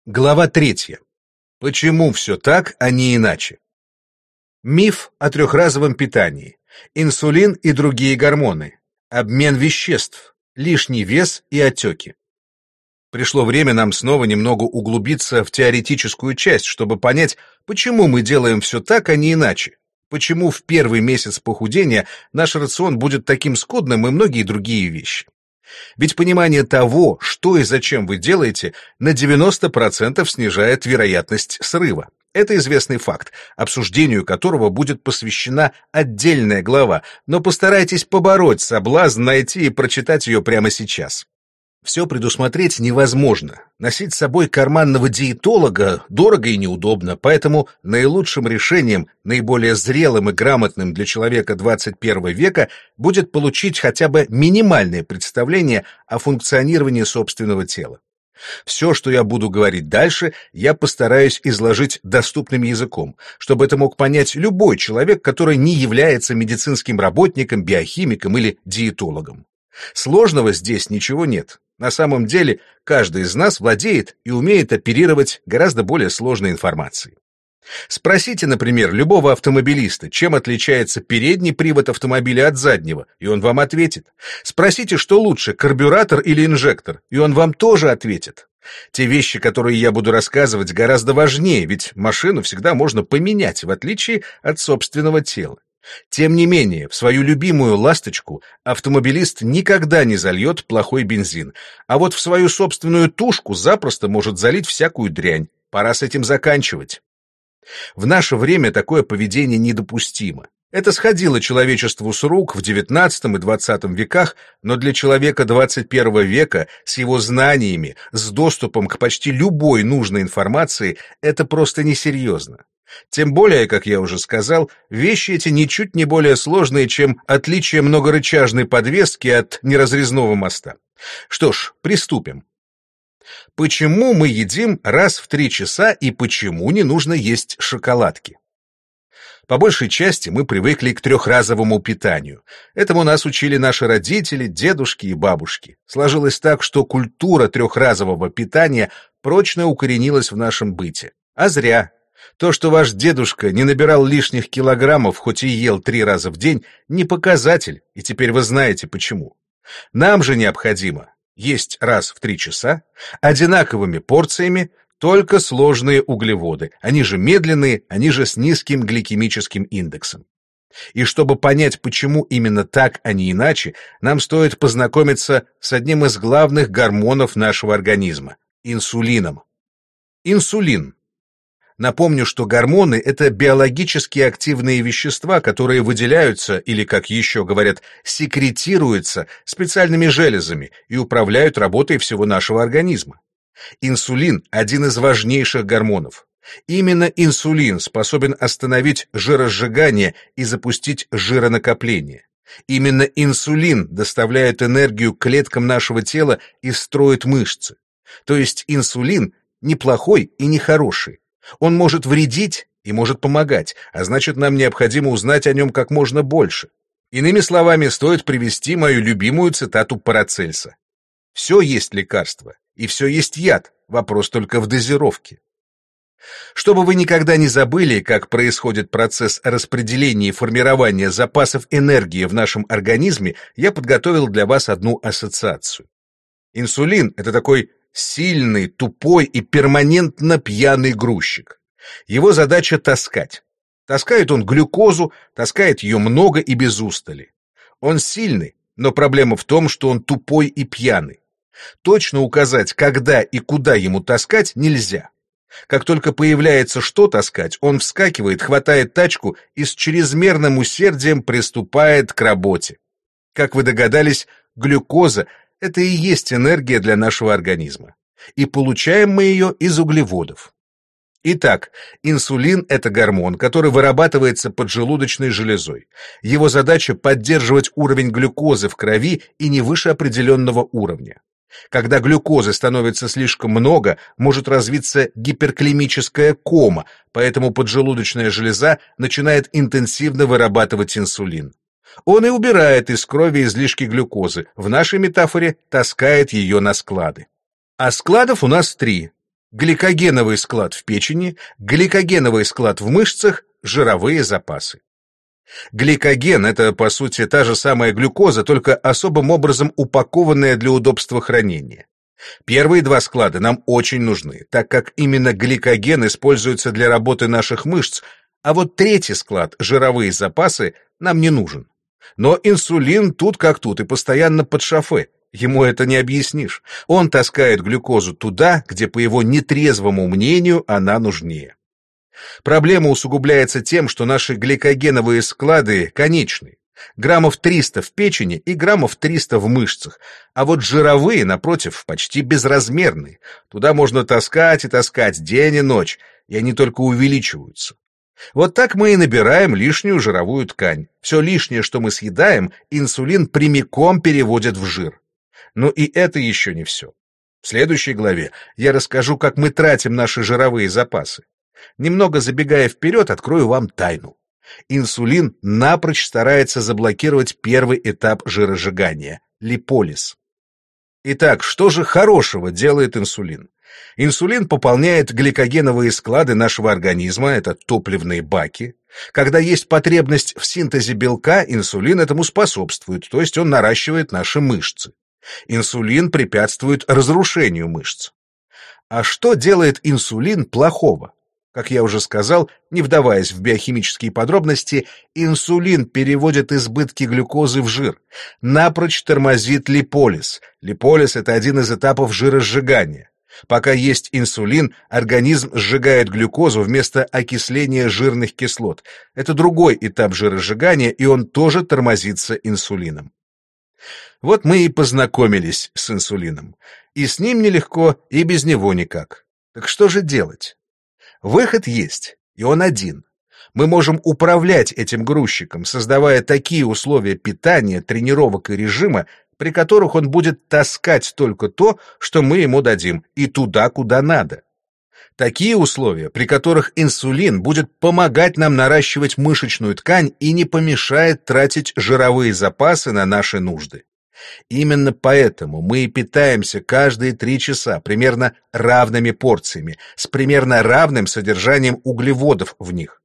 Глава 3. Почему все так, а не иначе? Миф о трехразовом питании, инсулин и другие гормоны, обмен веществ, лишний вес и отеки. Пришло время нам снова немного углубиться в теоретическую часть, чтобы понять, почему мы делаем все так, а не иначе. Почему в первый месяц похудения наш рацион будет таким скудным и многие другие вещи. Ведь понимание того, что и зачем вы делаете, на 90% снижает вероятность срыва. Это известный факт, обсуждению которого будет посвящена отдельная глава, но постарайтесь побороть соблазн найти и прочитать ее прямо сейчас. Все предусмотреть невозможно. Носить с собой карманного диетолога дорого и неудобно, поэтому наилучшим решением, наиболее зрелым и грамотным для человека 21 века будет получить хотя бы минимальное представление о функционировании собственного тела. Все, что я буду говорить дальше, я постараюсь изложить доступным языком, чтобы это мог понять любой человек, который не является медицинским работником, биохимиком или диетологом. Сложного здесь ничего нет. На самом деле, каждый из нас владеет и умеет оперировать гораздо более сложной информацией. Спросите, например, любого автомобилиста, чем отличается передний привод автомобиля от заднего, и он вам ответит. Спросите, что лучше, карбюратор или инжектор, и он вам тоже ответит. Те вещи, которые я буду рассказывать, гораздо важнее, ведь машину всегда можно поменять, в отличие от собственного тела. Тем не менее, в свою любимую ласточку автомобилист никогда не зальет плохой бензин, а вот в свою собственную тушку запросто может залить всякую дрянь. Пора с этим заканчивать. В наше время такое поведение недопустимо. Это сходило человечеству с рук в XIX и XX веках, но для человека 21 века с его знаниями, с доступом к почти любой нужной информации это просто несерьезно. Тем более, как я уже сказал, вещи эти ничуть не более сложные, чем отличие многорычажной подвески от неразрезного моста. Что ж, приступим. Почему мы едим раз в 3 часа и почему не нужно есть шоколадки? По большей части мы привыкли к трехразовому питанию. Этому нас учили наши родители, дедушки и бабушки. Сложилось так, что культура трехразового питания прочно укоренилась в нашем быте. А зря. То, что ваш дедушка не набирал лишних килограммов, хоть и ел 3 раза в день, не показатель, и теперь вы знаете почему. Нам же необходимо есть раз в 3 часа, одинаковыми порциями, только сложные углеводы, они же медленные, они же с низким гликемическим индексом. И чтобы понять, почему именно так, а не иначе, нам стоит познакомиться с одним из главных гормонов нашего организма – инсулином. Инсулин. Напомню, что гормоны – это биологически активные вещества, которые выделяются, или, как еще говорят, секретируются специальными железами и управляют работой всего нашего организма. Инсулин – один из важнейших гормонов. Именно инсулин способен остановить жиросжигание и запустить жиронакопление. Именно инсулин доставляет энергию клеткам нашего тела и строит мышцы. То есть инсулин не плохой и не хороший. Он может вредить и может помогать, а значит, нам необходимо узнать о нем как можно больше. Иными словами, стоит привести мою любимую цитату Парацельса. «Все есть лекарство, и все есть яд, вопрос только в дозировке». Чтобы вы никогда не забыли, как происходит процесс распределения и формирования запасов энергии в нашем организме, я подготовил для вас одну ассоциацию. Инсулин – это такой сильный, тупой и перманентно пьяный грузчик. Его задача таскать. Таскает он глюкозу, таскает ее много и без устали. Он сильный, но проблема в том, что он тупой и пьяный. Точно указать, когда и куда ему таскать, нельзя. Как только появляется что таскать, он вскакивает, хватает тачку и с чрезмерным усердием приступает к работе. Как вы догадались, глюкоза – это и есть энергия для нашего организма. И получаем мы ее из углеводов. Итак, инсулин – это гормон, который вырабатывается поджелудочной железой. Его задача – поддерживать уровень глюкозы в крови и не выше определенного уровня. Когда глюкозы становится слишком много, может развиться гиперкалемическая кома, поэтому поджелудочная железа начинает интенсивно вырабатывать инсулин. Он и убирает из крови излишки глюкозы, в нашей метафоре таскает ее на склады. А складов у нас 3. гликогеновый склад в печени, гликогеновый склад в мышцах, жировые запасы. Гликоген — это, по сути, та же самая глюкоза, только особым образом упакованная для удобства хранения. Первые два склада нам очень нужны, так как именно гликоген используется для работы наших мышц, а вот третий склад, жировые запасы, нам не нужен. Но инсулин тут как тут и постоянно под шофе. Ему это не объяснишь. Он таскает глюкозу туда, где, по его нетрезвому мнению, она нужнее. Проблема усугубляется тем, что наши гликогеновые склады конечны. Граммов 300 в печени и граммов 300 в мышцах, а вот жировые, напротив, почти безразмерные. Туда можно таскать и таскать день и ночь, и они только увеличиваются. Вот так мы и набираем лишнюю жировую ткань. Все лишнее, что мы съедаем, инсулин прямиком переводит в жир. Но и это еще не все. В следующей главе я расскажу, как мы тратим наши жировые запасы. Немного забегая вперед, открою вам тайну. Инсулин напрочь старается заблокировать первый этап жиросжигания – липолиз. Итак, что же хорошего делает инсулин? Инсулин пополняет гликогеновые склады нашего организма, это топливные баки. Когда есть потребность в синтезе белка, инсулин этому способствует, то есть он наращивает наши мышцы. Инсулин препятствует разрушению мышц. А что делает инсулин плохого? Как я уже сказал, не вдаваясь в биохимические подробности, инсулин переводит избытки глюкозы в жир, напрочь тормозит липолиз. Липолиз — это один из этапов жиросжигания. Пока есть инсулин, организм сжигает глюкозу вместо окисления жирных кислот. Это другой этап жиросжигания, и он тоже тормозится инсулином. Вот мы и познакомились с инсулином. И с ним нелегко, и без него никак. Так что же делать? Выход есть, и он один. Мы можем управлять этим грузчиком, создавая такие условия питания, тренировок и режима, при которых он будет таскать только то, что мы ему дадим, и туда, куда надо. Такие условия, при которых инсулин будет помогать нам наращивать мышечную ткань и не помешает тратить жировые запасы на наши нужды. Именно поэтому мы и питаемся каждые 3 часа примерно равными порциями, с примерно равным содержанием углеводов в них.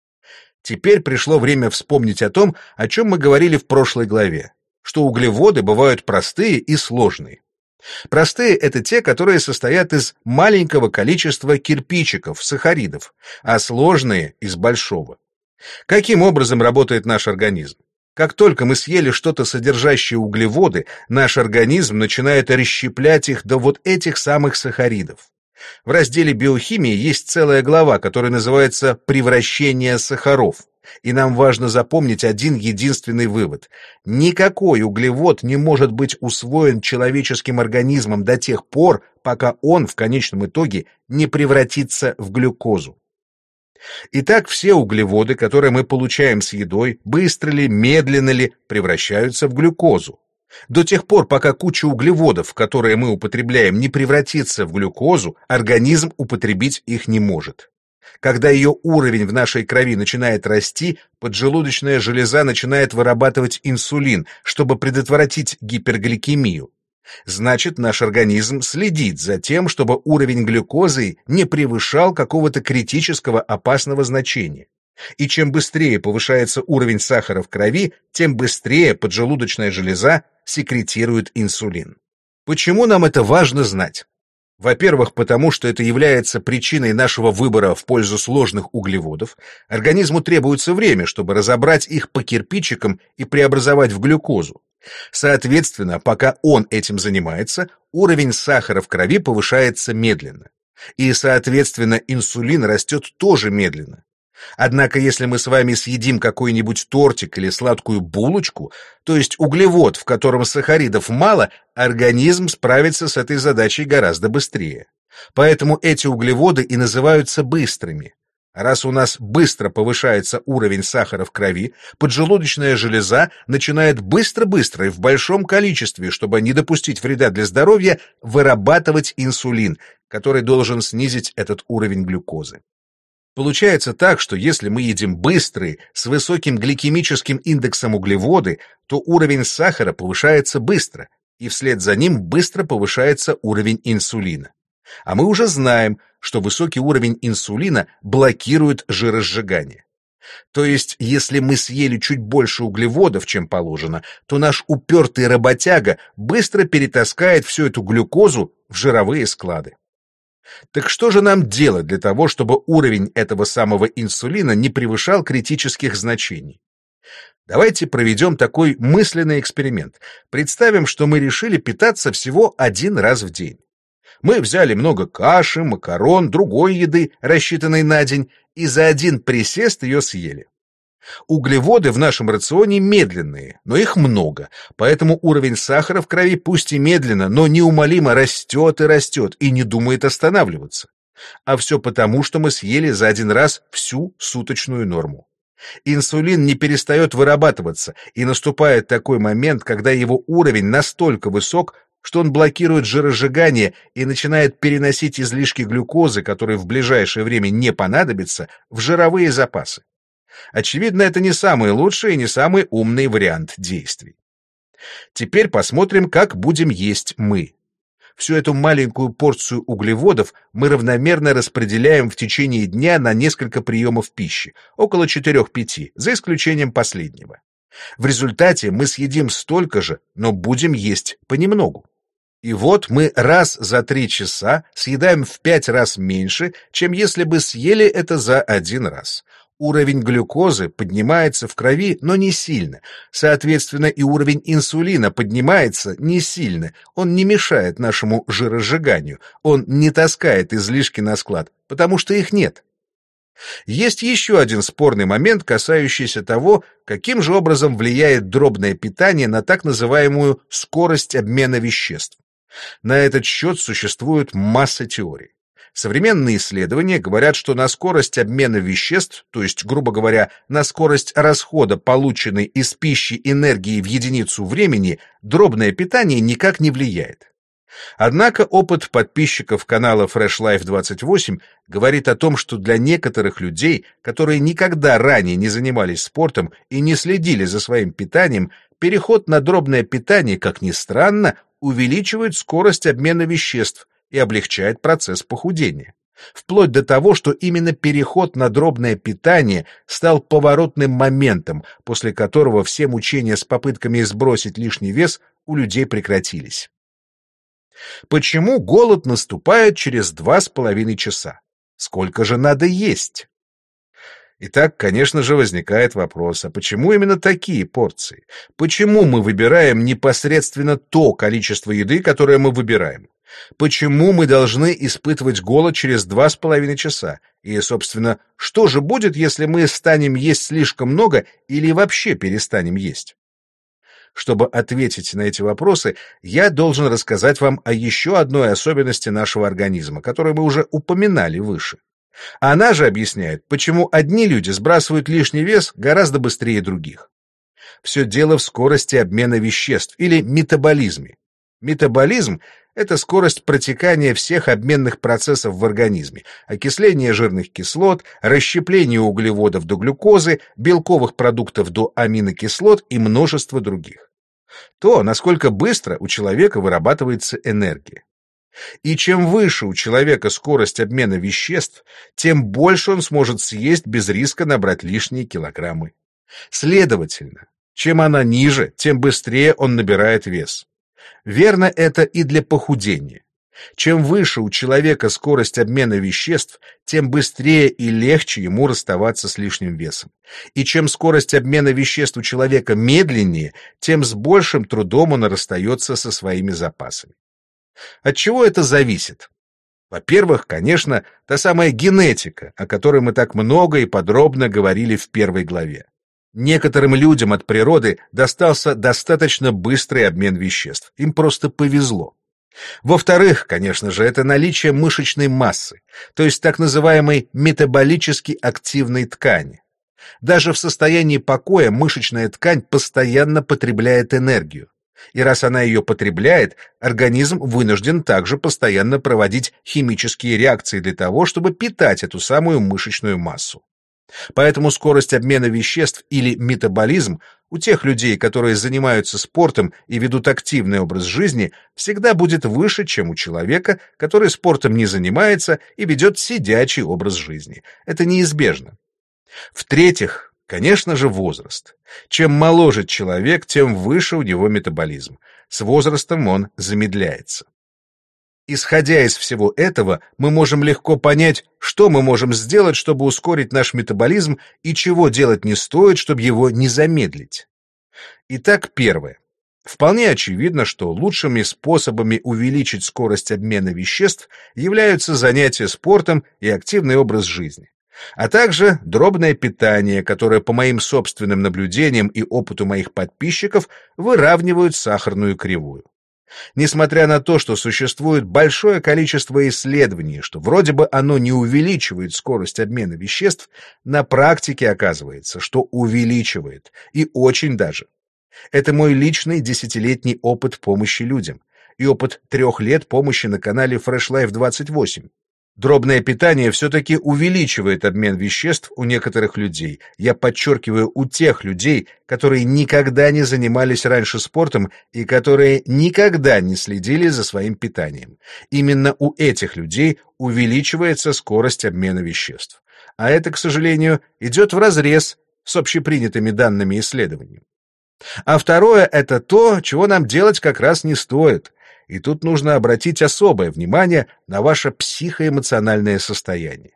Теперь пришло время вспомнить о том, о чем мы говорили в прошлой главе, что углеводы бывают простые и сложные. Простые — это те, которые состоят из маленького количества кирпичиков, сахаридов, а сложные — из большого. Каким образом работает наш организм? Как только мы съели что-то, содержащее углеводы, наш организм начинает расщеплять их до вот этих самых сахаридов. В разделе биохимии есть целая глава, которая называется «Превращение сахаров». И нам важно запомнить один единственный вывод. Никакой углевод не может быть усвоен человеческим организмом до тех пор, пока он в конечном итоге не превратится в глюкозу. Итак, все углеводы, которые мы получаем с едой, быстро ли, медленно ли, превращаются в глюкозу. До тех пор, пока куча углеводов, которые мы употребляем, не превратится в глюкозу, организм употребить их не может. Когда ее уровень в нашей крови начинает расти, поджелудочная железа начинает вырабатывать инсулин, чтобы предотвратить гипергликемию. Значит, наш организм следит за тем, чтобы уровень глюкозы не превышал какого-то критического опасного значения. И чем быстрее повышается уровень сахара в крови, тем быстрее поджелудочная железа секретирует инсулин. Почему нам это важно знать? Во-первых, потому что это является причиной нашего выбора в пользу сложных углеводов. Организму требуется время, чтобы разобрать их по кирпичикам и преобразовать в глюкозу. Соответственно, пока он этим занимается, уровень сахара в крови повышается медленно. И, соответственно, инсулин растет тоже медленно. Однако, если мы с вами съедим какой-нибудь тортик или сладкую булочку, то есть углевод, в котором сахаридов мало, организм справится с этой задачей гораздо быстрее. Поэтому эти углеводы и называются быстрыми. А раз у нас быстро повышается уровень сахара в крови, поджелудочная железа начинает быстро-быстро и в большом количестве, чтобы не допустить вреда для здоровья, вырабатывать инсулин, который должен снизить этот уровень глюкозы. Получается так, что если мы едим быстрые, с высоким гликемическим индексом углеводы, то уровень сахара повышается быстро, и вслед за ним быстро повышается уровень инсулина. А мы уже знаем, что высокий уровень инсулина блокирует жиросжигание. То есть, если мы съели чуть больше углеводов, чем положено, то наш упертый работяга быстро перетаскает всю эту глюкозу в жировые склады. Так что же нам делать для того, чтобы уровень этого самого инсулина не превышал критических значений? Давайте проведем такой мысленный эксперимент. Представим, что мы решили питаться всего один раз в день. Мы взяли много каши, макарон, другой еды, рассчитанной на день, и за один присест ее съели. Углеводы в нашем рационе медленные, но их много, поэтому уровень сахара в крови пусть и медленно, но неумолимо растет и растет, и не думает останавливаться. А все потому, что мы съели за один раз всю суточную норму. Инсулин не перестает вырабатываться, и наступает такой момент, когда его уровень настолько высок, что он блокирует жиросжигание и начинает переносить излишки глюкозы, которые в ближайшее время не понадобятся, в жировые запасы. Очевидно, это не самый лучший и не самый умный вариант действий. Теперь посмотрим, как будем есть мы. Всю эту маленькую порцию углеводов мы равномерно распределяем в течение дня на несколько приемов пищи, около 4-5, за исключением последнего. В результате мы съедим столько же, но будем есть понемногу. И вот мы раз за 3 часа съедаем в 5 раз меньше, чем если бы съели это за один раз. Уровень глюкозы поднимается в крови, но не сильно. Соответственно, и уровень инсулина поднимается не сильно. Он не мешает нашему жиросжиганию. Он не таскает излишки на склад, потому что их нет. Есть еще один спорный момент, касающийся того, каким же образом влияет дробное питание на так называемую скорость обмена веществ. На этот счет существует масса теорий. Современные исследования говорят, что на скорость обмена веществ, то есть, грубо говоря, на скорость расхода полученной из пищи энергии в единицу времени, дробное питание никак не влияет. Однако опыт подписчиков канала Fresh Life 28 говорит о том, что для некоторых людей, которые никогда ранее не занимались спортом и не следили за своим питанием, переход на дробное питание, как ни странно, увеличивает скорость обмена веществ и облегчает процесс похудения. Вплоть до того, что именно переход на дробное питание стал поворотным моментом, после которого все мучения с попытками сбросить лишний вес у людей прекратились. Почему голод наступает через 2,5 часа? Сколько же надо есть? Итак, конечно же, возникает вопрос, а почему именно такие порции? Почему мы выбираем непосредственно то количество еды, которое мы выбираем? Почему мы должны испытывать голод через 2,5 часа? И, собственно, что же будет, если мы станем есть слишком много или вообще перестанем есть? Чтобы ответить на эти вопросы, я должен рассказать вам о еще одной особенности нашего организма, которую мы уже упоминали выше. Она же объясняет, почему одни люди сбрасывают лишний вес гораздо быстрее других. Все дело в скорости обмена веществ или метаболизме. Метаболизм — это скорость протекания всех обменных процессов в организме: окисление жирных кислот, расщепление углеводов до глюкозы, белковых продуктов до аминокислот и множество других. То, насколько быстро у человека вырабатывается энергия. И чем выше у человека скорость обмена веществ, тем больше он сможет съесть без риска набрать лишние килограммы. Следовательно, чем она ниже, тем быстрее он набирает вес. Верно это и для похудения. Чем выше у человека скорость обмена веществ, тем быстрее и легче ему расставаться с лишним весом. И чем скорость обмена веществ у человека медленнее, тем с большим трудом он расстается со своими запасами. От чего это зависит? Во-первых, конечно, та самая генетика, о которой мы так много и подробно говорили в первой главе. Некоторым людям от природы достался достаточно быстрый обмен веществ. Им просто повезло. Во-вторых, конечно же, это наличие мышечной массы, то есть так называемой метаболически активной ткани. Даже в состоянии покоя мышечная ткань постоянно потребляет энергию. И раз она ее потребляет, организм вынужден также постоянно проводить химические реакции для того, чтобы питать эту самую мышечную массу. Поэтому скорость обмена веществ или метаболизм у тех людей, которые занимаются спортом и ведут активный образ жизни, всегда будет выше, чем у человека, который спортом не занимается и ведет сидячий образ жизни. Это неизбежно. В-третьих, конечно же, возраст. Чем моложе человек, тем выше у него метаболизм. С возрастом он замедляется. Исходя из всего этого, мы можем легко понять, что мы можем сделать, чтобы ускорить наш метаболизм, и чего делать не стоит, чтобы его не замедлить. Итак, первое. Вполне очевидно, что лучшими способами увеличить скорость обмена веществ являются занятия спортом и активный образ жизни, а также дробное питание, которое, по моим собственным наблюдениям и опыту моих подписчиков, выравнивают сахарную кривую. Несмотря на то, что существует большое количество исследований, что вроде бы оно не увеличивает скорость обмена веществ, на практике оказывается, что увеличивает, и очень даже. Это мой личный десятилетний опыт помощи людям и опыт 3 лет помощи на канале Fresh Life 28. Дробное питание все-таки увеличивает обмен веществ у некоторых людей. Я подчеркиваю, у тех людей, которые никогда не занимались раньше спортом и которые никогда не следили за своим питанием. Именно у этих людей увеличивается скорость обмена веществ. А это, к сожалению, идет вразрез с общепринятыми данными исследований. А второе — это то, чего нам делать как раз не стоит. И тут нужно обратить особое внимание на ваше психоэмоциональное состояние.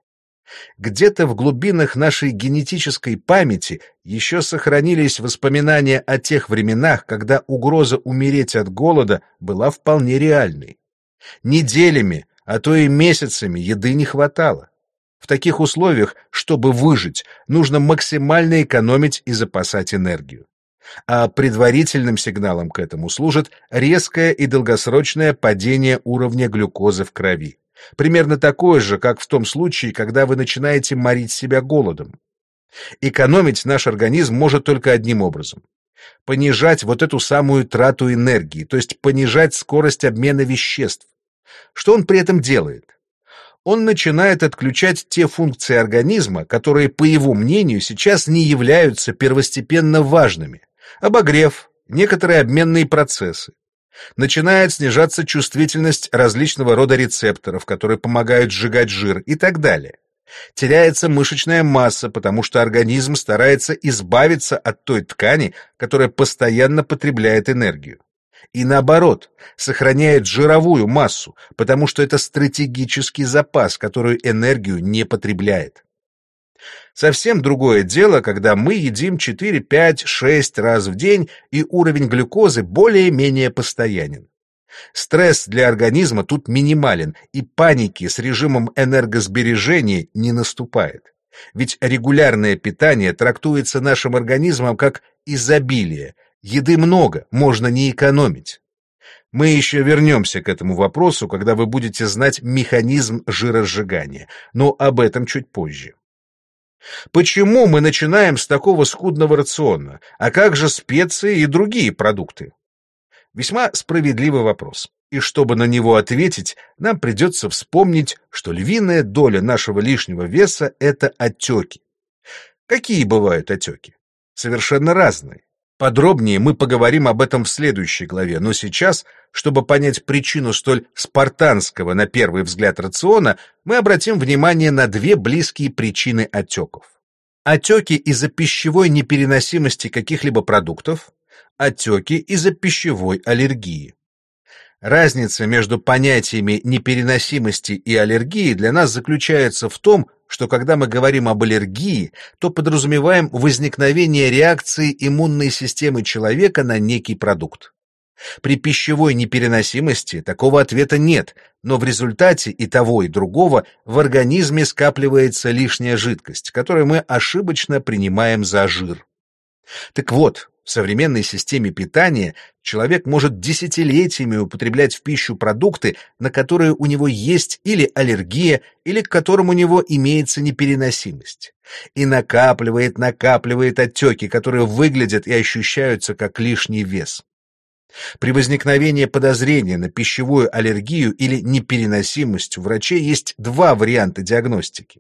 Где-то в глубинах нашей генетической памяти еще сохранились воспоминания о тех временах, когда угроза умереть от голода была вполне реальной. Неделями, а то и месяцами еды не хватало. В таких условиях, чтобы выжить, нужно максимально экономить и запасать энергию. А предварительным сигналом к этому служит резкое и долгосрочное падение уровня глюкозы в крови. Примерно такое же, как в том случае, когда вы начинаете морить себя голодом. Экономить наш организм может только одним образом. Понижать вот эту самую трату энергии, то есть понижать скорость обмена веществ. Что он при этом делает? Он начинает отключать те функции организма, которые, по его мнению, сейчас не являются первостепенно важными. Обогрев, некоторые обменные процессы. Начинает снижаться чувствительность различного рода рецепторов, которые помогают сжигать жир и так далее. Теряется мышечная масса, потому что организм старается избавиться от той ткани, которая постоянно потребляет энергию. И наоборот, сохраняет жировую массу, потому что это стратегический запас, который энергию не потребляет. Совсем другое дело, когда мы едим 4, 5, 6 раз в день, и уровень глюкозы более-менее постоянен. Стресс для организма тут минимален, и паники с режимом энергосбережения не наступает. Ведь регулярное питание трактуется нашим организмом как изобилие. Еды много, можно не экономить. Мы еще вернемся к этому вопросу, когда вы будете знать механизм жиросжигания, но об этом чуть позже. Почему мы начинаем с такого скудного рациона? А как же специи и другие продукты? Весьма справедливый вопрос. И чтобы на него ответить, нам придется вспомнить, что львиная доля нашего лишнего веса — это отеки. Какие бывают отеки? Совершенно разные. Подробнее мы поговорим об этом в следующей главе, но сейчас, чтобы понять причину столь спартанского на первый взгляд рациона, мы обратим внимание на 2 близкие причины отеков. Отеки из-за пищевой непереносимости каких-либо продуктов, отеки из-за пищевой аллергии. Разница между понятиями непереносимости и аллергии для нас заключается в том, что когда мы говорим об аллергии, то подразумеваем возникновение реакции иммунной системы человека на некий продукт. При пищевой непереносимости такого ответа нет, но в результате и того, и другого в организме скапливается лишняя жидкость, которую мы ошибочно принимаем за жир. Так вот, в современной системе питания человек может десятилетиями употреблять в пищу продукты, на которые у него есть или аллергия, или к которым у него имеется непереносимость. И накапливает отеки, которые выглядят и ощущаются как лишний вес. При возникновении подозрения на пищевую аллергию или непереносимость у врачей есть 2 варианта диагностики.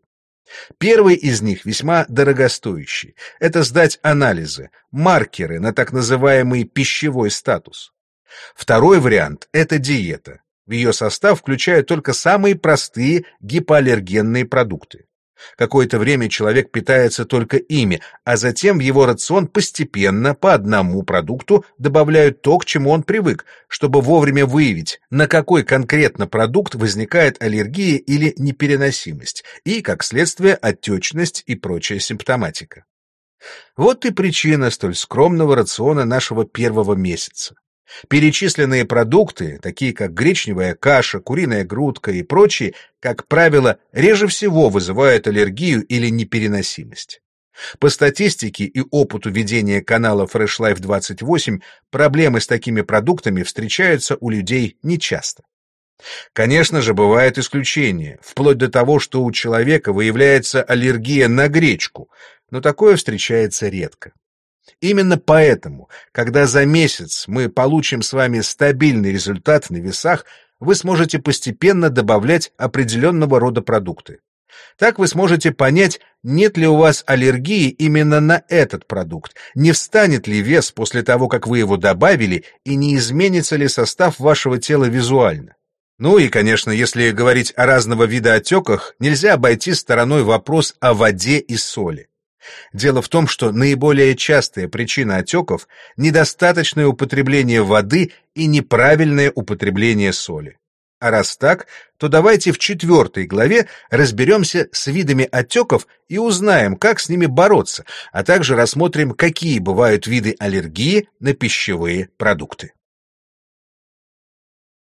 Первый из них весьма дорогостоящий. Это сдать анализы, маркеры на так называемый пищевой статус. Второй вариант – это диета. В ее состав включают только самые простые гипоаллергенные продукты. Какое-то время человек питается только ими, а затем в его рацион постепенно по одному продукту добавляют то, к чему он привык, чтобы вовремя выявить, на какой конкретно продукт возникает аллергия или непереносимость, и, как следствие, отечность и прочая симптоматика. Вот и причина столь скромного рациона нашего первого месяца. Перечисленные продукты, такие как гречневая каша, куриная грудка и прочие, как правило, реже всего вызывают аллергию или непереносимость. По статистике и опыту ведения канала Fresh Life 28, проблемы с такими продуктами встречаются у людей нечасто. Конечно же, бывают исключения, вплоть до того, что у человека выявляется аллергия на гречку, но такое встречается редко. Именно поэтому, когда за месяц мы получим с вами стабильный результат на весах, вы сможете постепенно добавлять определенного рода продукты. Так вы сможете понять, нет ли у вас аллергии именно на этот продукт, не встанет ли вес после того, как вы его добавили, и не изменится ли состав вашего тела визуально. Ну и, конечно, если говорить о разного вида отеках, нельзя обойти стороной вопрос о воде и соли. Дело в том, что наиболее частая причина отеков – недостаточное употребление воды и неправильное употребление соли. А раз так, то давайте в 4 главе разберемся с видами отеков и узнаем, как с ними бороться, а также рассмотрим, какие бывают виды аллергии на пищевые продукты.